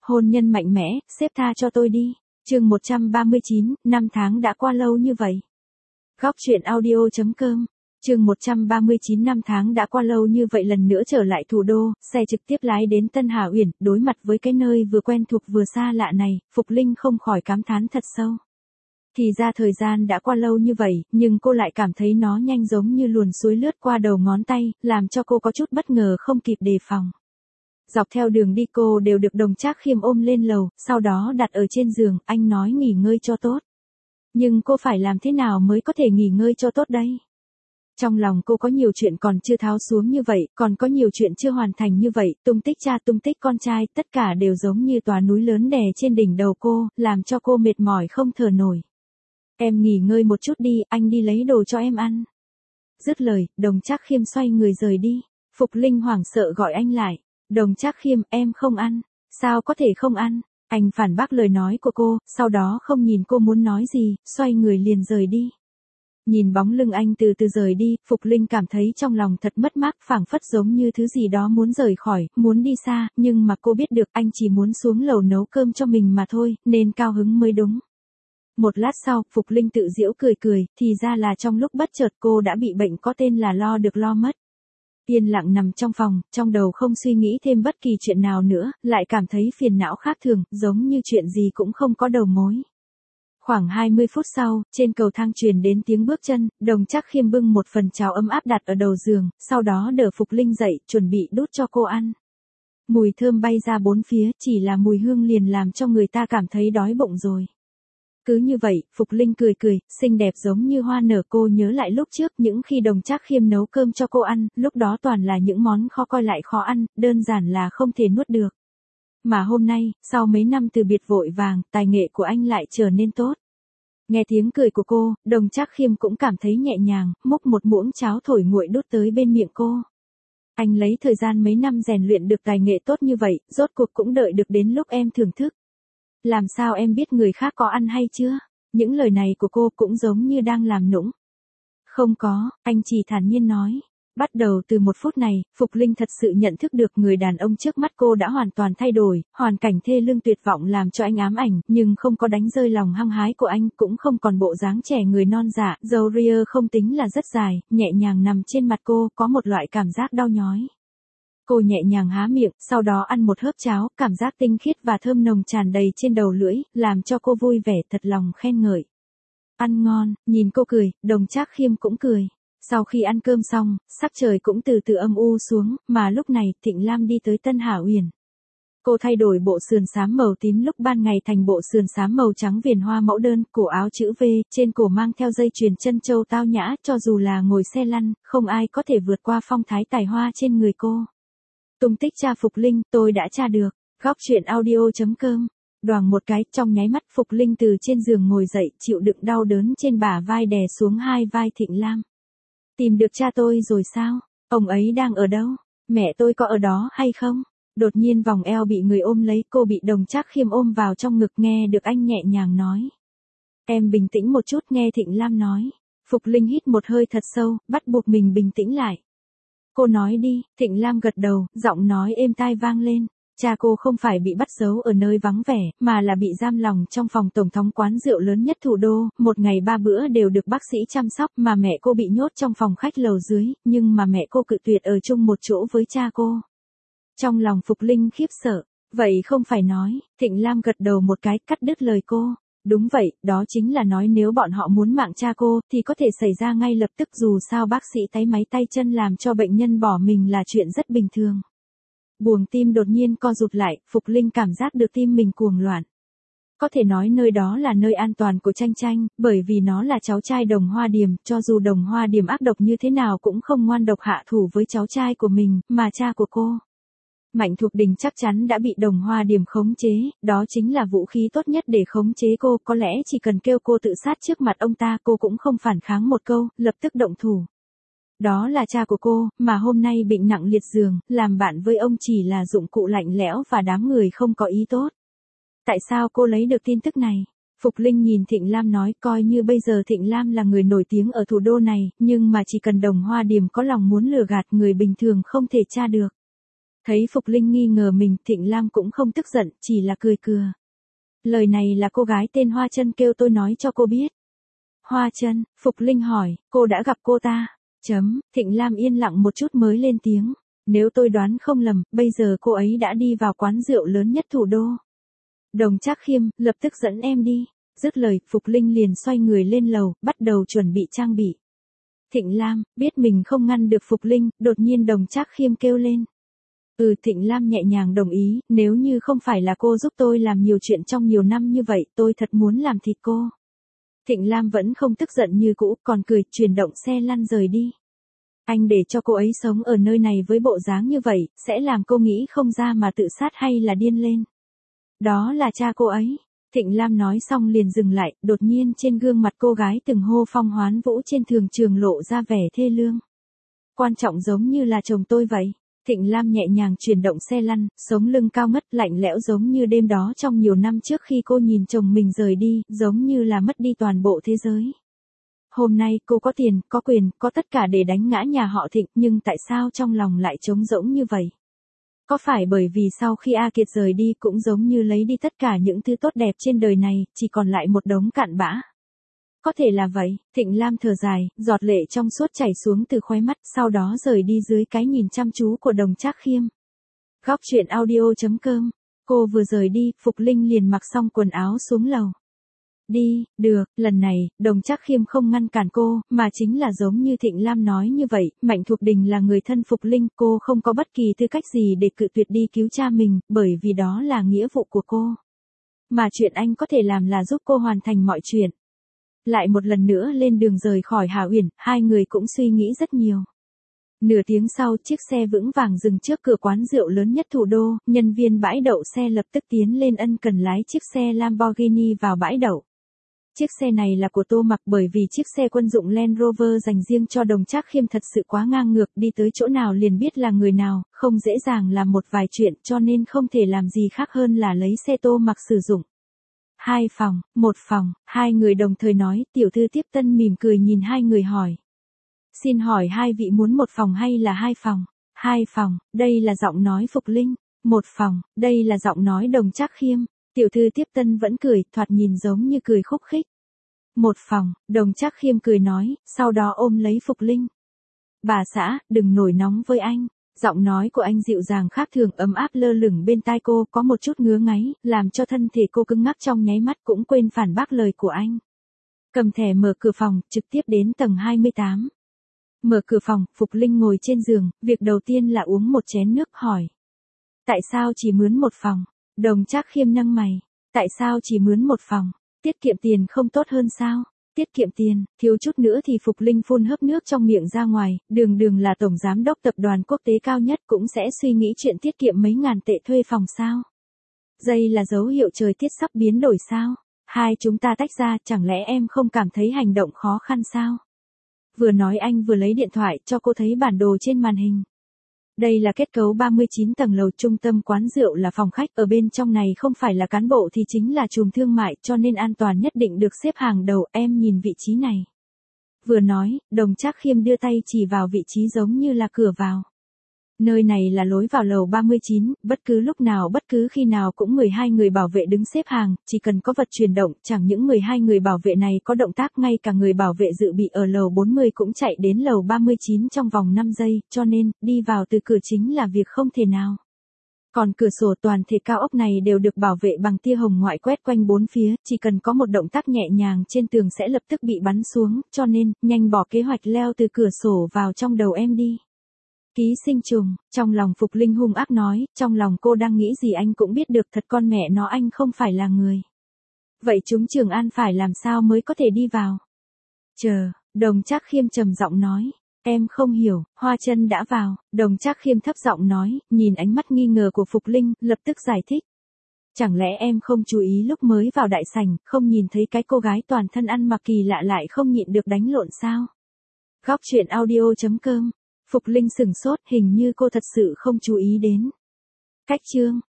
Hôn nhân mạnh mẽ, sếp tha cho tôi đi. Chương 139, năm tháng đã qua lâu như vậy. Góc truyện audio.com. Chương 139, năm tháng đã qua lâu như vậy lần nữa trở lại thủ đô, xe trực tiếp lái đến Tân Hà Uyển, đối mặt với cái nơi vừa quen thuộc vừa xa lạ này, Phục Linh không khỏi cảm thán thật sâu. Thì ra thời gian đã qua lâu như vậy, nhưng cô lại cảm thấy nó nhanh giống như luồn suối lướt qua đầu ngón tay, làm cho cô có chút bất ngờ không kịp đề phòng. Dọc theo đường đi cô đều được Đồng Trác Khiêm ôm lên lầu, sau đó đặt ở trên giường, anh nói nghỉ ngơi cho tốt. Nhưng cô phải làm thế nào mới có thể nghỉ ngơi cho tốt đây? Trong lòng cô có nhiều chuyện còn chưa tháo xuống như vậy, còn có nhiều chuyện chưa hoàn thành như vậy, tung tích cha tung tích con trai, tất cả đều giống như tòa núi lớn đè trên đỉnh đầu cô, làm cho cô mệt mỏi không thở nổi. Em nghỉ ngơi một chút đi, anh đi lấy đồ cho em ăn. Dứt lời, Đồng Trác Khiêm xoay người rời đi. Phục Linh hoảng sợ gọi anh lại. Đồng Trác Khiêm, em không ăn. Sao có thể không ăn? Anh phản bác lời nói của cô, sau đó không nhìn cô muốn nói gì, xoay người liền rời đi. Nhìn bóng lưng anh từ từ rời đi, Phục Linh cảm thấy trong lòng thật mất mát, phảng phất giống như thứ gì đó muốn rời khỏi, muốn đi xa, nhưng mà cô biết được anh chỉ muốn xuống lầu nấu cơm cho mình mà thôi, nên cao hứng mới đúng. Một lát sau, Phục Linh tự giễu cười cười, thì ra là trong lúc bất chợt cô đã bị bệnh có tên là lo được lo mất. Yên lặng nằm trong phòng, trong đầu không suy nghĩ thêm bất kỳ chuyện nào nữa, lại cảm thấy phiền não khác thường, giống như chuyện gì cũng không có đầu mối. Khoảng 20 phút sau, trên cầu thang truyền đến tiếng bước chân, Đồng Trác Khiêm bưng một phần cháo ấm áp đặt ở đầu giường, sau đó đỡ Phục Linh dậy, chuẩn bị đút cho cô ăn. Mùi thơm bay ra bốn phía, chỉ là mùi hương liền làm cho người ta cảm thấy đói bụng rồi. Cứ như vậy, Phục Linh cười cười, xinh đẹp giống như hoa nở. Cô nhớ lại lúc trước những khi Đồng Trác Khiêm nấu cơm cho cô ăn, lúc đó toàn là những món khó coi lại khó ăn, đơn giản là không thể nuốt được. Mà hôm nay, sau mấy năm từ biệt vội vàng, tài nghệ của anh lại trở nên tốt. Nghe tiếng cười của cô, Đồng Trác Khiêm cũng cảm thấy nhẹ nhàng, múc một muỗng cháo thổi nguội đút tới bên miệng cô. Anh lấy thời gian mấy năm rèn luyện được tài nghệ tốt như vậy, rốt cuộc cũng đợi được đến lúc em thưởng thức. Làm sao em biết người khác có ăn hay chưa? Những lời này của cô cũng giống như đang làm nũng. Không có, anh chỉ thản nhiên nói. Bắt đầu từ một phút này, Phục Linh thật sự nhận thức được người đàn ông trước mắt cô đã hoàn toàn thay đổi, hoàn cảnh thê lương tuyệt vọng làm cho anh ám ảnh, nhưng không có đánh rơi lòng hăng hái của anh, cũng không còn bộ dáng trẻ người non dạ, râu ria không tính là rất dài, nhẹ nhàng nằm trên mặt cô, có một loại cảm giác đau nhói. Cô nhẹ nhàng há miệng, sau đó ăn một hớp cháo, cảm giác tinh khiết và thơm nồng tràn đầy trên đầu lưỡi, làm cho cô vui vẻ thật lòng khen ngợi. Ăn ngon, nhìn cô cười, Đồng Trác Khiêm cũng cười. Sau khi ăn cơm xong, sắc trời cũng từ từ âm u xuống, mà lúc này Thịnh Lam đi tới Tân Hà Uyển. Cô thay đổi bộ sườn xám màu tím lúc ban ngày thành bộ sườn xám màu trắng viền hoa mẫu đơn, cổ áo chữ V, trên cổ mang theo dây chuyền chân châu tao nhã, cho dù là ngồi xe lăn, không ai có thể vượt qua phong thái tài hoa trên người cô. Tung tích cha Phục Linh, tôi đã tra được. Góc truyện audio.com. Đoàng một cái, trong nháy mắt Phục Linh từ trên giường ngồi dậy, chịu đựng đau đớn trên bả vai đè xuống hai vai Thịnh Lam. Tìm được cha tôi rồi sao? Ông ấy đang ở đâu? Mẹ tôi có ở đó hay không? Đột nhiên vòng eo bị người ôm lấy, cô bị Đồng Trác Khiêm ôm vào trong ngực, nghe được anh nhẹ nhàng nói. Em bình tĩnh một chút, nghe Thịnh Lam nói. Phục Linh hít một hơi thật sâu, bắt buộc mình bình tĩnh lại. Cô nói đi, Thịnh Lam gật đầu, giọng nói êm tai vang lên. Cha cô không phải bị bắt giấu ở nơi vắng vẻ, mà là bị giam lòng trong phòng tổng thống quán rượu lớn nhất thủ đô, một ngày 3 bữa đều được bác sĩ chăm sóc, mà mẹ cô bị nhốt trong phòng khách lầu dưới, nhưng mà mẹ cô cự tuyệt ở chung một chỗ với cha cô. Trong lòng Phục Linh khiếp sợ, vậy không phải nói, Thịnh Lam gật đầu một cái, cắt đứt lời cô. Đúng vậy, đó chính là nói nếu bọn họ muốn mạng cha cô, thì có thể xảy ra ngay lập tức, dù sao bác sĩ táy máy tay chân làm cho bệnh nhân bỏ mình là chuyện rất bình thường. Buồng tim đột nhiên co rụt lại, Phục Linh cảm giác được tim mình cuồng loạn. Có thể nói nơi đó là nơi an toàn của Tranh Tranh, bởi vì nó là cháu trai Đồng Hoa Điềm, cho dù Đồng Hoa Điềm ác độc như thế nào cũng không ngoan độc hạ thủ với cháu trai của mình, mà cha của cô. Mạnh Thục Đình chắc chắn đã bị Đồng Hoa Điềm khống chế, đó chính là vũ khí tốt nhất để khống chế cô, có lẽ chỉ cần kêu cô tự sát trước mặt ông ta cô cũng không phản kháng một câu, lập tức động thủ. Đó là cha của cô, mà hôm nay bệnh nặng liệt giường, làm bạn với ông chỉ là dụng cụ lạnh lẽo và đám người không có ý tốt. Tại sao cô lấy được tin tức này? Phục Linh nhìn Thịnh Lam nói, coi như bây giờ Thịnh Lam là người nổi tiếng ở thủ đô này, nhưng mà chỉ cần Đồng Hoa Điềm có lòng muốn lừa gạt, người bình thường không thể tra được. Thấy Phục Linh nghi ngờ mình, Thịnh Lam cũng không tức giận, chỉ là cười cừa. Lời này là cô gái tên Hoa Chân kêu tôi nói cho cô biết. Hoa Chân, Phục Linh hỏi, cô đã gặp cô ta? Thịnh Lam yên lặng một chút mới lên tiếng. Nếu tôi đoán không lầm, bây giờ cô ấy đã đi vào quán rượu lớn nhất thủ đô. Đồng Trác Khiêm, lập tức dẫn em đi. Dứt lời, Phục Linh liền xoay người lên lầu, bắt đầu chuẩn bị trang bị. Thịnh Lam, biết mình không ngăn được Phục Linh, đột nhiên Đồng Trác Khiêm kêu lên. Thịnh Lam nhẹ nhàng đồng ý, nếu như không phải là cô giúp tôi làm nhiều chuyện trong nhiều năm như vậy, tôi thật muốn làm thịt cô. Thịnh Lam vẫn không tức giận như cũ, còn cười, chuyển động xe lăn rời đi. Anh để cho cô ấy sống ở nơi này với bộ dáng như vậy, sẽ làm cô nghĩ không ra mà tự sát hay là điên lên. Đó là cha cô ấy. Thịnh Lam nói xong liền dừng lại, đột nhiên trên gương mặt cô gái từng hô phong hoán vũ trên thường trường lộ ra vẻ thê lương. Quan trọng giống như là chồng tôi vậy. Thịnh Lam nhẹ nhàng chuyển động xe lăn, sống lưng cao ngất lạnh lẽo giống như đêm đó trong nhiều năm trước khi cô nhìn chồng mình rời đi, giống như là mất đi toàn bộ thế giới. Hôm nay cô có tiền, có quyền, có tất cả để đánh ngã nhà họ Thịnh, nhưng tại sao trong lòng lại trống rỗng như vậy? Có phải bởi vì sau khi A Kiệt rời đi cũng giống như lấy đi tất cả những thứ tốt đẹp trên đời này, chỉ còn lại một đống cặn bã? Có thể là vậy. Thịnh Lam thở dài, giọt lệ trong suốt chảy xuống từ khóe mắt, sau đó rời đi dưới cái nhìn chăm chú của Đồng Trác Khiêm. Góc truyện audio.com. Cô vừa rời đi, Phục Linh liền mặc xong quần áo xuống lầu. Đi, được, lần này, Đồng Trác Khiêm không ngăn cản cô, mà chính là giống như Thịnh Lam nói như vậy, Mạnh Thục Đình là người thân Phục Linh, cô không có bất kỳ tư cách gì để cự tuyệt đi cứu cha mình, bởi vì đó là nghĩa vụ của cô. Mà chuyện anh có thể làm là giúp cô hoàn thành mọi chuyện. Lại một lần nữa lên đường rời khỏi Hà Uyển, hai người cũng suy nghĩ rất nhiều. Nửa tiếng sau, chiếc xe vững vàng dừng trước cửa quán rượu lớn nhất thủ đô, nhân viên bãi đậu xe lập tức tiến lên ân cần lái chiếc xe Lamborghini vào bãi đậu. Chiếc xe này là của Tô Mặc, bởi vì chiếc xe quân dụng Land Rover dành riêng cho Đồng Trác Khiêm thật sự quá ngang ngược, đi tới chỗ nào liền biết là người nào, không dễ dàng làm một vài chuyện, cho nên không thể làm gì khác hơn là lấy xe Tô Mặc sử dụng. 2 phòng, 1 phòng, hai người đồng thời nói, tiểu thư tiếp tân mỉm cười nhìn hai người hỏi. Xin hỏi hai vị muốn 1 phòng hay là 2 phòng? 2 phòng, đây là giọng nói Phục Linh. 1 phòng, đây là giọng nói Đồng Trác Khiêm. Tiểu thư tiếp tân vẫn cười, thoạt nhìn giống như cười khúc khích. 1 phòng, Đồng Trác Khiêm cười nói, sau đó ôm lấy Phục Linh. Bà xã, đừng nổi nóng với anh. Giọng nói của anh dịu dàng khác thường, ấm áp lơ lửng bên tai cô, có một chút ngứa ngáy, làm cho thân thể cô cứng ngắc trong nháy mắt, cũng quên phản bác lời của anh. Cầm thẻ mở cửa phòng, trực tiếp đến tầng 28. Mở cửa phòng, Phục Linh ngồi trên giường, việc đầu tiên là uống một chén nước, hỏi. Tại sao chỉ mướn 1 phòng? Đồng Trác Khiêm nâng mày. Tại sao chỉ mướn 1 phòng? Tiết kiệm tiền không tốt hơn sao? Tiết kiệm tiền, thiếu chút nữa thì Phục Linh phun hớp nước trong miệng ra ngoài, đường là tổng giám đốc tập đoàn quốc tế cao nhất cũng sẽ suy nghĩ chuyện tiết kiệm mấy ngàn tệ thuê phòng sao? Đây là dấu hiệu trời tiết sắp biến đổi sao? Hai chúng ta tách ra, chẳng lẽ em không cảm thấy hành động khó khăn sao? Vừa nói anh vừa lấy điện thoại cho cô thấy bản đồ trên màn hình. Đây là kết cấu 39 tầng lầu, trung tâm quán rượu là phòng khách, ở bên trong này không phải là cán bộ thì chính là trùm thương mại, cho nên an toàn nhất định được xếp hàng đầu, em nhìn vị trí này. Vừa nói, Đồng Trác Khiêm đưa tay chỉ vào vị trí giống như là cửa vào. Nơi này là lối vào lầu 39, bất cứ lúc nào bất cứ khi nào cũng 12 người bảo vệ đứng xếp hàng, chỉ cần có vật chuyển động, chẳng những 12 người bảo vệ này có động tác, ngay cả người bảo vệ dự bị ở lầu 40 cũng chạy đến lầu 39 trong vòng 5 giây, cho nên, đi vào từ cửa chính là việc không thể nào. Còn cửa sổ toàn thể cao ốc này đều được bảo vệ bằng tia hồng ngoại quét quanh bốn phía, chỉ cần có một động tác nhẹ nhàng trên tường sẽ lập tức bị bắn xuống, cho nên, nhanh bỏ kế hoạch leo từ cửa sổ vào trong đầu em đi. Ký sinh trùng, trong lòng Phục Linh hung ác nói, trong lòng cô đang nghĩ gì anh cũng biết được, thật con mẹ nó, anh không phải là người. Vậy chúng Trường An phải làm sao mới có thể đi vào? Chờ, Đồng Trác Khiêm trầm giọng nói. Em không hiểu, Hoa Chân đã vào, Đồng Trác Khiêm thấp giọng nói, nhìn ánh mắt nghi ngờ của Phục Linh, lập tức giải thích. Chẳng lẽ em không chú ý lúc mới vào đại sảnh, không nhìn thấy cái cô gái toàn thân ăn mặc kỳ lạ lại không nhịn được đánh lộn sao? Góc truyện audio.com. Phục Linh sửng sốt, hình như cô thật sự không chú ý đến. Cách chương.